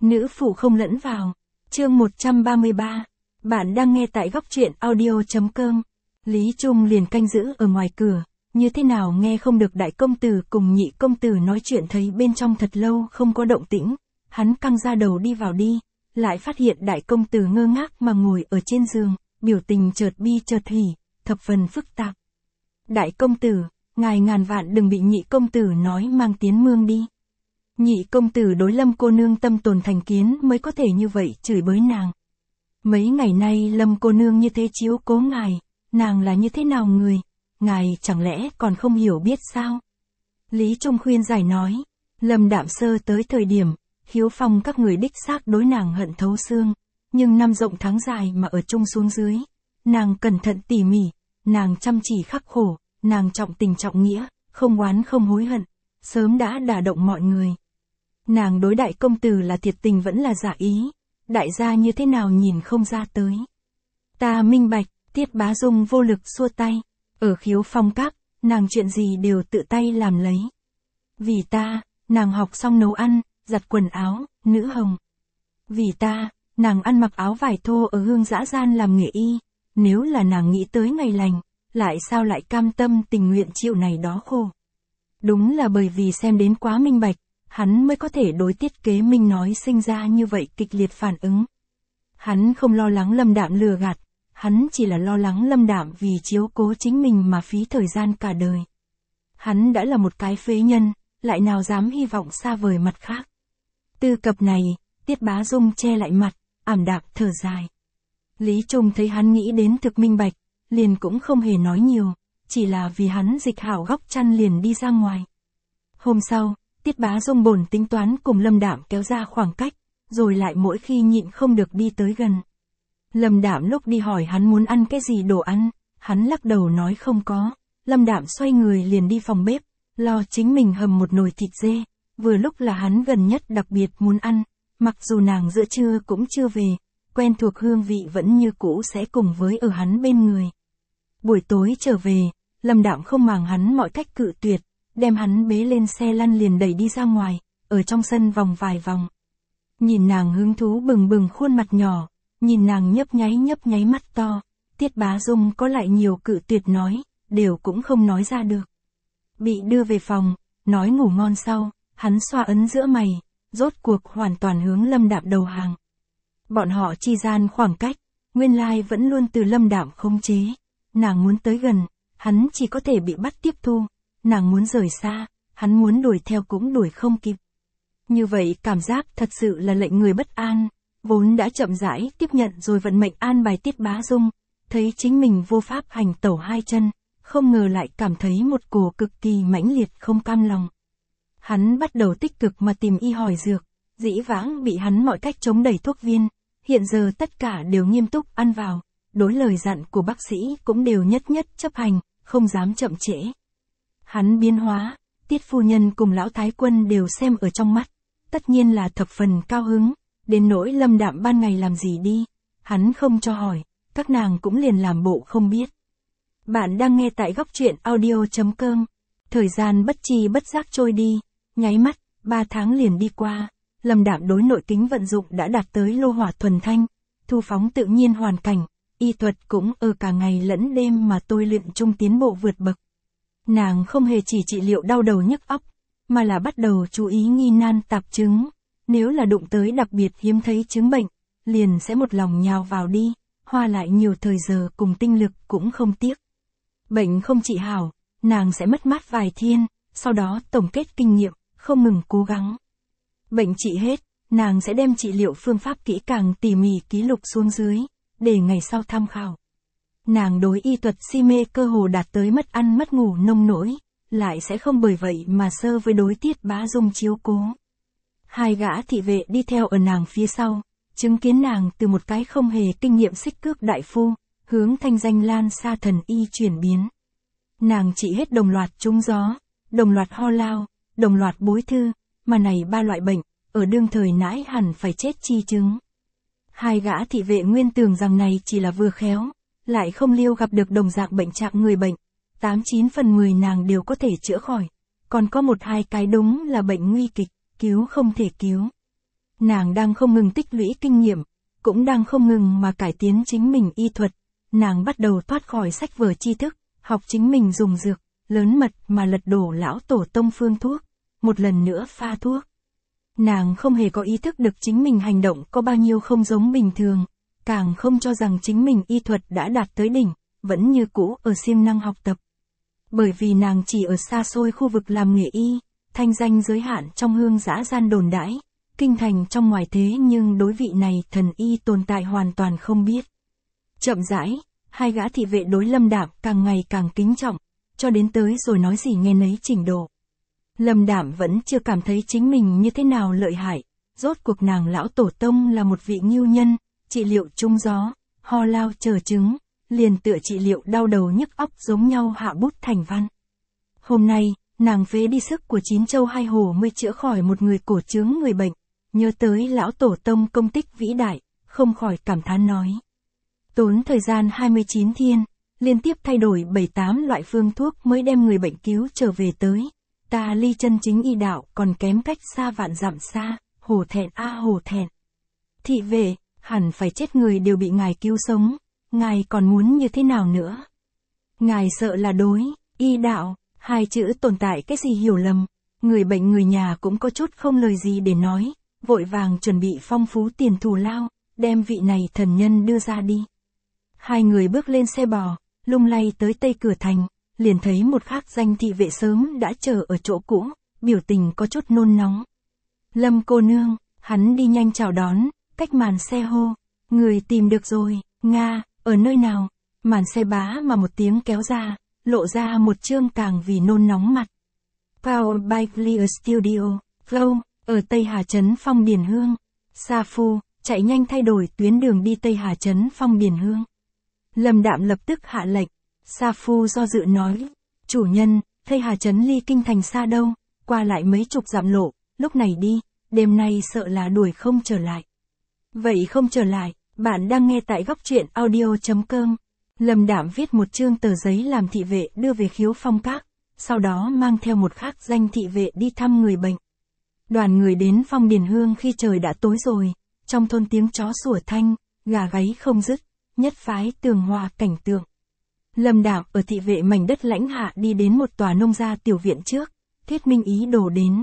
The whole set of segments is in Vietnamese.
Nữ phụ không lẫn vào. Chương 133. Bạn đang nghe tại góc truyện audio.com. Lý Trung liền canh giữ ở ngoài cửa, như thế nào nghe không được đại công tử cùng nhị công tử nói chuyện, thấy bên trong thật lâu không có động tĩnh. Hắn căng ra đầu đi vào đi, lại phát hiện đại công tử ngơ ngác mà ngồi ở trên giường, biểu tình chợt bi chợt hỉ, thập phần phức tạp. Đại công tử, ngài ngàn vạn đừng bị nhị công tử nói mang tiến mương đi. Nhị công tử đối Lâm cô nương tâm tồn thành kiến mới có thể như vậy chửi bới nàng. Mấy ngày nay Lâm cô nương như thế chiếu cố ngài, nàng là như thế nào người, ngài chẳng lẽ còn không hiểu biết sao? Lý Trung khuyên giải nói, Lâm Đạm Sơ tới thời điểm, Hiếu Phong các người đích xác đối nàng hận thấu xương, nhưng năm rộng tháng dài mà ở chung xuống dưới, nàng cẩn thận tỉ mỉ, nàng chăm chỉ khắc khổ, nàng trọng tình trọng nghĩa, không oán không hối hận, sớm đã đả động mọi người. Nàng đối đại công tử là thiệt tình vẫn là giả ý, đại gia như thế nào nhìn không ra tới. Ta minh bạch, Tiết Bá Dung vô lực xua tay, ở Khiếu Phong các, nàng chuyện gì đều tự tay làm lấy. Vì ta, nàng học xong nấu ăn, giặt quần áo, nữ hồng. Vì ta, nàng ăn mặc áo vải thô ở Hương Dã Gian làm nghề y, nếu là nàng nghĩ tới ngày lành, lại sao lại cam tâm tình nguyện chịu này đó khổ. Đúng là bởi vì xem đến quá minh bạch, hắn mới có thể đối Tiết Kế Minh nói sinh ra như vậy kịch liệt phản ứng. Hắn không lo lắng Lâm Đạm lừa gạt, hắn chỉ là lo lắng Lâm Đạm vì chiếu cố chính mình mà phí thời gian cả đời. Hắn đã là một cái phế nhân, lại nào dám hy vọng xa vời mặt khác. Tư cập này, Tiết Bá Dung che lại mặt, ảm đạm thở dài. Lý Trung thấy hắn nghĩ đến thực minh bạch, liền cũng không hề nói nhiều, chỉ là vì hắn dịch hảo góc chăn liền đi ra ngoài. Hôm sau, Tiết Bá Dung bổn tính toán cùng Lâm Đạm kéo ra khoảng cách, rồi lại mỗi khi nhịn không được đi tới gần. Lâm Đạm lúc đi hỏi hắn muốn ăn cái gì đồ ăn, hắn lắc đầu nói không có. Lâm Đạm xoay người liền đi phòng bếp, lo chính mình hầm một nồi thịt dê, vừa lúc là hắn gần nhất đặc biệt muốn ăn, mặc dù nàng giữa trưa cũng chưa về, quen thuộc hương vị vẫn như cũ sẽ cùng với ở hắn bên người. Buổi tối trở về, Lâm Đạm không màng hắn mọi cách cự tuyệt, đem hắn bế lên xe lăn liền đẩy đi ra ngoài, ở trong sân vòng vài vòng. Nhìn nàng hứng thú bừng bừng khuôn mặt nhỏ, nhìn nàng nhấp nháy mắt to, Tiết Bá Dung có lại nhiều cự tuyệt nói, đều cũng không nói ra được. Bị đưa về phòng, nói ngủ ngon sau, hắn xoa ấn giữa mày, rốt cuộc hoàn toàn hướng Lâm Đạm đầu hàng. Bọn họ chi gian khoảng cách, nguyên lai vẫn luôn từ Lâm Đạm khống chế, nàng muốn tới gần, hắn chỉ có thể bị bắt tiếp thu, nàng muốn rời xa, hắn muốn đuổi theo cũng đuổi không kịp. Như vậy cảm giác thật sự là lệnh người bất an, vốn đã chậm rãi tiếp nhận rồi vận mệnh an bài Tiết Bá Dung, thấy chính mình vô pháp hành tẩu hai chân, không ngờ lại cảm thấy một cổ cực kỳ mãnh liệt không cam lòng. Hắn bắt đầu tích cực mà tìm y hỏi dược, dĩ vãng bị hắn mọi cách chống đẩy thuốc viên, hiện giờ tất cả đều nghiêm túc ăn vào, đối lời dặn của bác sĩ cũng đều nhất nhất chấp hành, không dám chậm trễ. Hắn biến hóa, Tiết phu nhân cùng lão thái quân đều xem ở trong mắt, tất nhiên là thập phần cao hứng, đến nỗi Lâm Đạm ban ngày làm gì đi, hắn không cho hỏi, các nàng cũng liền làm bộ không biết. Bạn đang nghe tại góc truyện audio.com. Thời gian bất chi bất giác trôi đi, nháy mắt, 3 tháng liền đi qua, Lâm Đạm đối nội kính vận dụng đã đạt tới lô hỏa thuần thanh, thu phóng tự nhiên hoàn cảnh, y thuật cũng ở cả ngày lẫn đêm mà tôi luyện chung tiến bộ vượt bậc. Nàng không hề chỉ trị liệu đau đầu nhức óc, mà là bắt đầu chú ý nghi nan tạp chứng, nếu là đụng tới đặc biệt hiếm thấy chứng bệnh, liền sẽ một lòng nhào vào đi, hoa lại nhiều thời giờ cùng tinh lực cũng không tiếc. Bệnh không trị hảo, nàng sẽ mất mát vài thiên, sau đó tổng kết kinh nghiệm, không ngừng cố gắng. Bệnh trị hết, nàng sẽ đem trị liệu phương pháp kỹ càng tỉ mỉ ký lục xuống dưới, để ngày sau tham khảo. Nàng đối y thuật si mê cơ hồ đạt tới mất ăn mất ngủ nông nỗi, lại sẽ không bởi vậy mà sơ với đối Tiết Bá Dung chiếu cố. Hai gã thị vệ đi theo ở nàng phía sau, chứng kiến nàng từ một cái không hề kinh nghiệm xích cước đại phu, hướng thanh danh lan xa thần y chuyển biến. Nàng trị hết đồng loạt trúng gió, đồng loạt ho lao, đồng loạt bối thư, mà này 3 loại bệnh, ở đương thời nãi hẳn phải chết chi chứng. Hai gã thị vệ nguyên tưởng rằng này chỉ là vừa khéo, lại không liêu gặp được đồng dạng bệnh trạng người bệnh, 89 phần 10 nàng đều có thể chữa khỏi, còn có 1-2 cái đúng là bệnh nguy kịch, cứu không thể cứu. Nàng đang không ngừng tích lũy kinh nghiệm, cũng đang không ngừng mà cải tiến chính mình y thuật. Nàng bắt đầu thoát khỏi sách vở tri thức, học chính mình dùng dược, lớn mật mà lật đổ lão tổ tông phương thuốc, một lần nữa pha thuốc. Nàng không hề có ý thức được chính mình hành động có bao nhiêu không giống bình thường, càng không cho rằng chính mình y thuật đã đạt tới đỉnh, vẫn như cũ ở siêng năng học tập. Bởi vì nàng chỉ ở xa xôi khu vực làm nghề y, thanh danh giới hạn trong hương dã gian đồn đãi, kinh thành trong ngoài thế nhưng đối vị này thần y tồn tại hoàn toàn không biết. Chậm rãi, hai gã thị vệ đối Lâm Đạm càng ngày càng kính trọng, cho đến tới rồi nói gì nghe nấy trình độ. Lâm Đạm vẫn chưa cảm thấy chính mình như thế nào lợi hại, rốt cuộc nàng lão tổ tông là một vị ngưu nhân, trị liệu trung gió, ho lao chờ chứng, liền tựa trị liệu đau đầu nhức óc giống nhau hạ bút thành văn. Hôm nay, nàng phế đi sức của 9 châu 2 hồ mới chữa khỏi một người cổ chướng người bệnh, nhớ tới lão tổ tông công tích vĩ đại, không khỏi cảm thán nói. Tốn thời gian 29 thiên, liên tiếp thay đổi 7-8 loại phương thuốc mới đem người bệnh cứu trở về tới. Ta ly chân chính y đạo còn kém cách xa vạn dặm xa, hổ thẹn hổ thẹn. Thị vệ, hẳn phải chết người đều bị ngài cứu sống, ngài còn muốn như thế nào nữa? Ngài sợ là đối, y đạo, hai chữ tồn tại cái gì hiểu lầm, người bệnh người nhà cũng có chút không lời gì để nói, vội vàng chuẩn bị phong phú tiền thù lao, đem vị này thần nhân đưa ra đi. Hai người bước lên xe bò, lung lay tới tây cửa thành, liền thấy một khác danh thị vệ sớm đã chờ ở chỗ cũ, biểu tình có chút nôn nóng. Lâm cô nương, hắn đi nhanh chào đón, cách màn xe hô, người tìm được rồi, Nga, ở nơi nào? Màn xe bá mà một tiếng kéo ra, lộ ra một chương càng vì nôn nóng mặt. Power by Clear Studio, Flow, ở Tây Hà Trấn Phong Điền Hương. Sa Phu, chạy nhanh thay đổi tuyến đường đi Tây Hà Trấn Phong Điền Hương. Lâm Đạm lập tức hạ lệnh. Sa Phu do dự nói, chủ nhân, Tây Hà Trấn ly kinh thành xa đâu, qua lại mấy chục dặm lộ, lúc này đi, đêm nay sợ là đuổi không trở lại. Vậy không trở lại, bạn đang nghe tại góc truyện audio.com. Lâm Đạm viết một chương tờ giấy làm thị vệ đưa về Khiếu Phong Các, sau đó mang theo một khác danh thị vệ đi thăm người bệnh. Đoàn người đến Phong Điền Hương khi trời đã tối rồi, trong thôn tiếng chó sủa thanh, gà gáy không dứt, nhất phái tường hòa cảnh tượng. Lâm Đạm ở thị vệ mảnh đất lãnh hạ đi đến một tòa nông gia tiểu viện trước, thuyết minh ý đồ đến.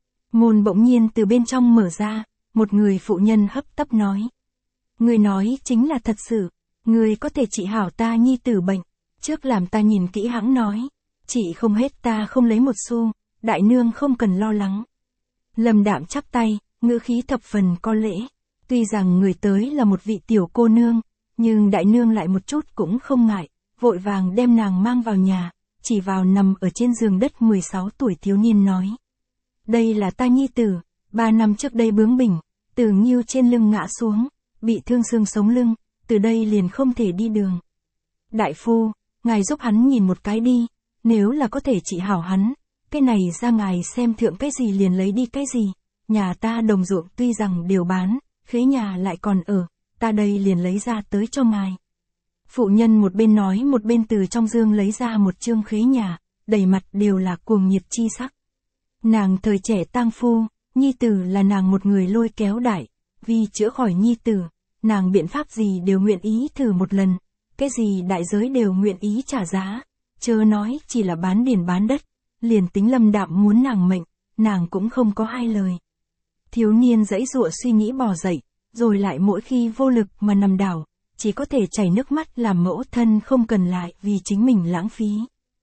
Môn bỗng nhiên từ bên trong mở ra, một người phụ nhân hấp tấp nói. Người nói chính là thật sự, người có thể trị hảo ta nhi tử bệnh, trước làm ta nhìn kỹ hãng nói, trị không hết ta không lấy một xu, đại nương không cần lo lắng. Lâm Đạm chắp tay, ngữ khí thập phần có lễ, tuy rằng người tới là một vị tiểu cô nương, nhưng đại nương lại một chút cũng không ngại, vội vàng đem nàng mang vào nhà, chỉ vào nằm ở trên giường đất 16 tuổi thiếu niên nói. Đây là ta nhi tử, 3 năm trước đây bướng bỉnh, từ nghiêu trên lưng ngã xuống, bị thương xương sống lưng, từ đây liền không thể đi đường. Đại phu, ngài giúp hắn nhìn một cái đi, nếu là có thể trị hảo hắn, cái này ra ngài xem thượng cái gì liền lấy đi cái gì, nhà ta đồng ruộng tuy rằng đều bán, khế nhà lại còn ở, ta đây liền lấy ra tới cho ngài. Phụ nhân một bên nói một bên từ trong dương lấy ra một chương khế nhà, đầy mặt đều là cuồng nhiệt chi sắc. Nàng thời trẻ tang phu, nhi tử là nàng một người lôi kéo đại, vì chữa khỏi nhi tử, nàng biện pháp gì đều nguyện ý thử một lần, cái gì đại giới đều nguyện ý trả giá, chớ nói chỉ là bán điền bán đất, liền tính Lâm Đạm muốn nàng mệnh, nàng cũng không có hai lời. Thiếu niên giãy giụa suy nghĩ bò dậy, rồi lại mỗi khi vô lực mà nằm đảo, chỉ có thể chảy nước mắt làm mẫu thân không cần lại vì chính mình lãng phí.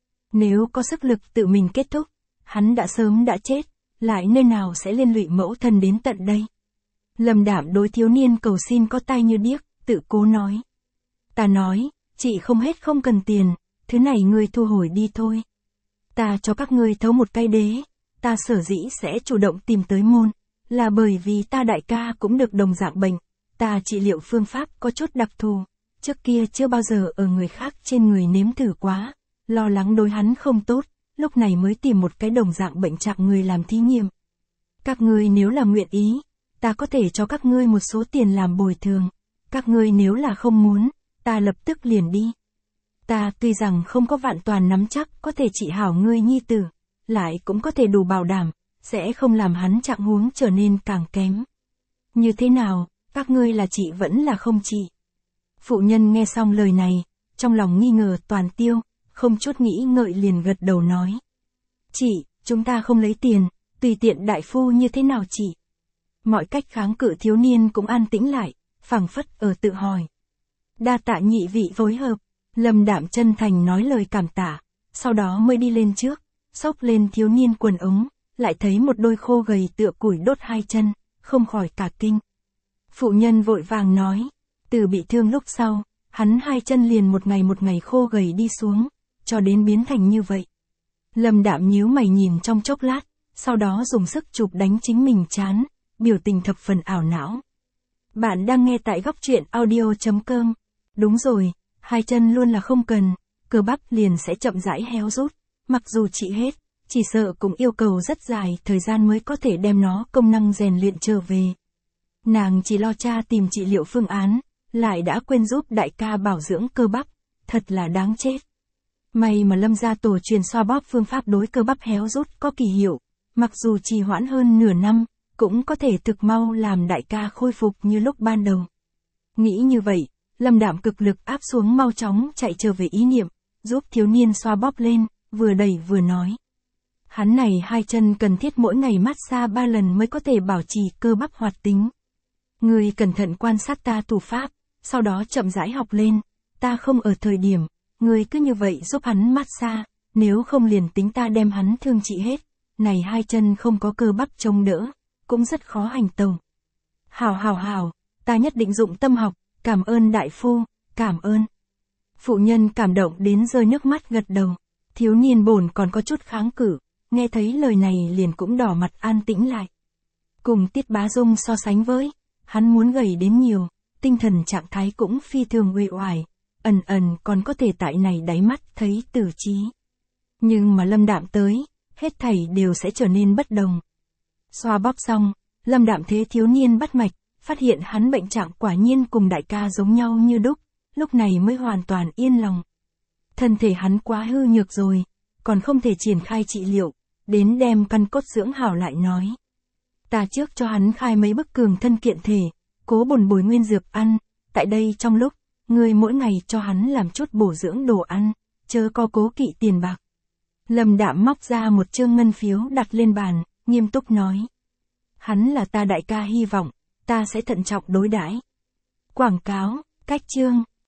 Nếu có sức lực tự mình kết thúc, hắn đã sớm đã chết, lại nơi nào sẽ liên lụy mẫu thân đến tận đây. Lâm Đạm đối thiếu niên cầu xin có tai như điếc, tự cố nói. Ta nói, chị không hết không cần tiền, thứ này ngươi thu hồi đi thôi. Ta cho các ngươi thấu một cây đế, ta sở dĩ sẽ chủ động tìm tới môn, là bởi vì ta đại ca cũng được đồng dạng bệnh, ta trị liệu phương pháp có chút đặc thù, trước kia chưa bao giờ ở người khác trên người nếm thử quá, lo lắng đối hắn không tốt, lúc này mới tìm một cái đồng dạng bệnh trạng người làm thí nghiệm. Các ngươi nếu là nguyện ý, ta có thể cho các ngươi một số tiền làm bồi thường, các ngươi nếu là không muốn, ta lập tức liền đi. Ta tuy rằng không có vạn toàn nắm chắc có thể trị hảo ngươi nhi tử, lại cũng có thể đủ bảo đảm, sẽ không làm hắn trạng huống trở nên càng kém. Như thế nào, các ngươi là chị vẫn là không chị? Phụ nhân nghe xong lời này, trong lòng nghi ngờ toàn tiêu, không chút nghĩ ngợi liền gật đầu nói. Chị, chúng ta không lấy tiền, tùy tiện đại phu như thế nào chị? Mọi cách kháng cự thiếu niên cũng an tĩnh lại, phảng phất ở tự hỏi. Đa tạ nhị vị phối hợp, Lâm Đạm chân thành nói lời cảm tạ, sau đó mới đi lên trước, xốc lên thiếu niên quần ống, lại thấy một đôi khô gầy tựa củi đốt hai chân, không khỏi cả kinh. Phụ nhân vội vàng nói, từ bị thương lúc sau, hắn hai chân liền một ngày khô gầy đi xuống, cho đến biến thành như vậy. Lâm Đạm nhíu mày nhìn trong chốc lát, sau đó dùng sức chụp đánh chính mình trán, biểu tình thập phần ảo não. Bạn đang nghe tại góc truyện audio.com. Đúng rồi, hai chân luôn là không cần, cơ bắp liền sẽ chậm rãi héo rút, mặc dù trị hết, chỉ sợ cũng yêu cầu rất dài thời gian mới có thể đem nó công năng rèn luyện trở về. Nàng chỉ lo cha tìm trị liệu phương án, lại đã quên giúp đại ca bảo dưỡng cơ bắp, thật là đáng chết. May mà Lâm gia tổ truyền xoa bóp phương pháp đối cơ bắp héo rút có kỳ hiệu, mặc dù trì hoãn hơn nửa năm, cũng có thể thực mau làm đại ca khôi phục như lúc ban đầu. Nghĩ như vậy, Lâm Đạm cực lực áp xuống mau chóng chạy trở về ý niệm, giúp thiếu niên xoa bóp lên, vừa đẩy vừa nói. Hắn này hai chân cần thiết mỗi ngày massage 3 lần mới có thể bảo trì cơ bắp hoạt tính. Ngươi cẩn thận quan sát ta thủ pháp, sau đó chậm rãi học lên, ta không ở thời điểm, ngươi cứ như vậy giúp hắn massage, nếu không liền tính ta đem hắn thương trị hết, này hai chân không có cơ bắp chống đỡ, cũng rất khó hành tẩu. Hảo, ta nhất định dụng tâm học, cảm ơn đại phu, cảm ơn. Phụ nhân cảm động đến rơi nước mắt gật đầu, thiếu niên bổn còn có chút kháng cự, nghe thấy lời này liền cũng đỏ mặt an tĩnh lại. Cùng Tiết Bá Dung so sánh với, hắn muốn gầy đến nhiều, tinh thần trạng thái cũng phi thường uể oải, ẩn còn có thể tại này đáy mắt thấy tử trí. Nhưng mà Lâm Đạm tới, hết thảy đều sẽ trở nên bất đồng. Xoa bóp xong, Lâm Đạm thế thiếu niên bắt mạch, phát hiện hắn bệnh trạng quả nhiên cùng đại ca giống nhau như đúc, lúc này mới hoàn toàn yên lòng. Thân thể hắn quá hư nhược rồi, còn không thể triển khai trị liệu, đến đem căn cốt dưỡng hảo lại nói. Ta trước cho hắn khai mấy bức cường thân kiện thể, cố bồi nguyên dược ăn, tại đây trong lúc, ngươi mỗi ngày cho hắn làm chút bổ dưỡng đồ ăn, chớ có cố kỵ tiền bạc. Lâm Đạm móc ra một chương ngân phiếu đặt lên bàn, nghiêm túc nói. Hắn là ta đại ca hy vọng, ta sẽ thận trọng đối đãi. Quảng cáo, cách chương.